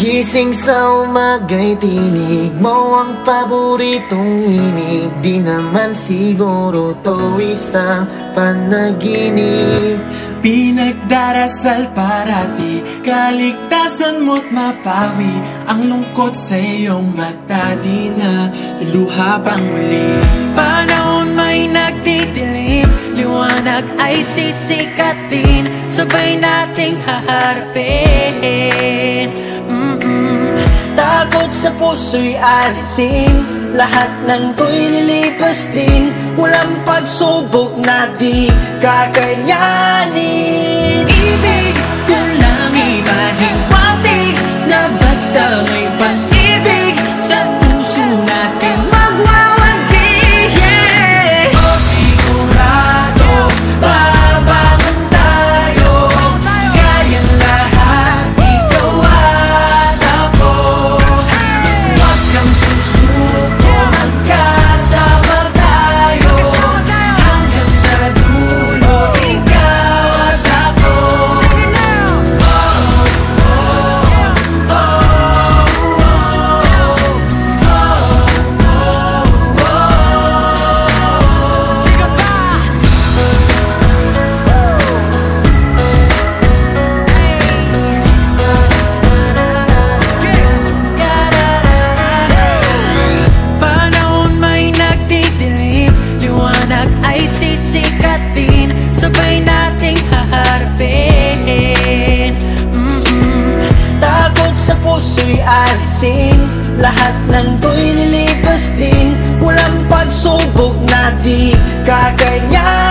Gising sa umaga'y tinig mo ang paboritong inig. Di naman siguro to isang panaginip. Pinagdarasal parati, kaligtasan mo't mapawi ang lungkot sa iyong mata. Di na luha pang muli. Panahon may nagdidilim, liwanag ay sisikatin, sabay nating haharapin. Takot sa puso'y alisin, lahat ng to'y lilipas din. Walang pagsubok na di kakayanin. Ibig ko lang ipahiwatig na basta may pag-ibig sa puso natin magwawagi. Yeah! O sigurado, babangon tayo, kayang lahat, ikaw at ako. Huwag kang susuko, magkasama tayo, hanggang sa dulo, ikaw at ako. Panahon may nagdidilim, liwanag ay sisikatin, sabay nating haharapin. Takot sa puso'y alisin, lahat ng to'y lilipas din. Walang pagsubok na di kakayanin.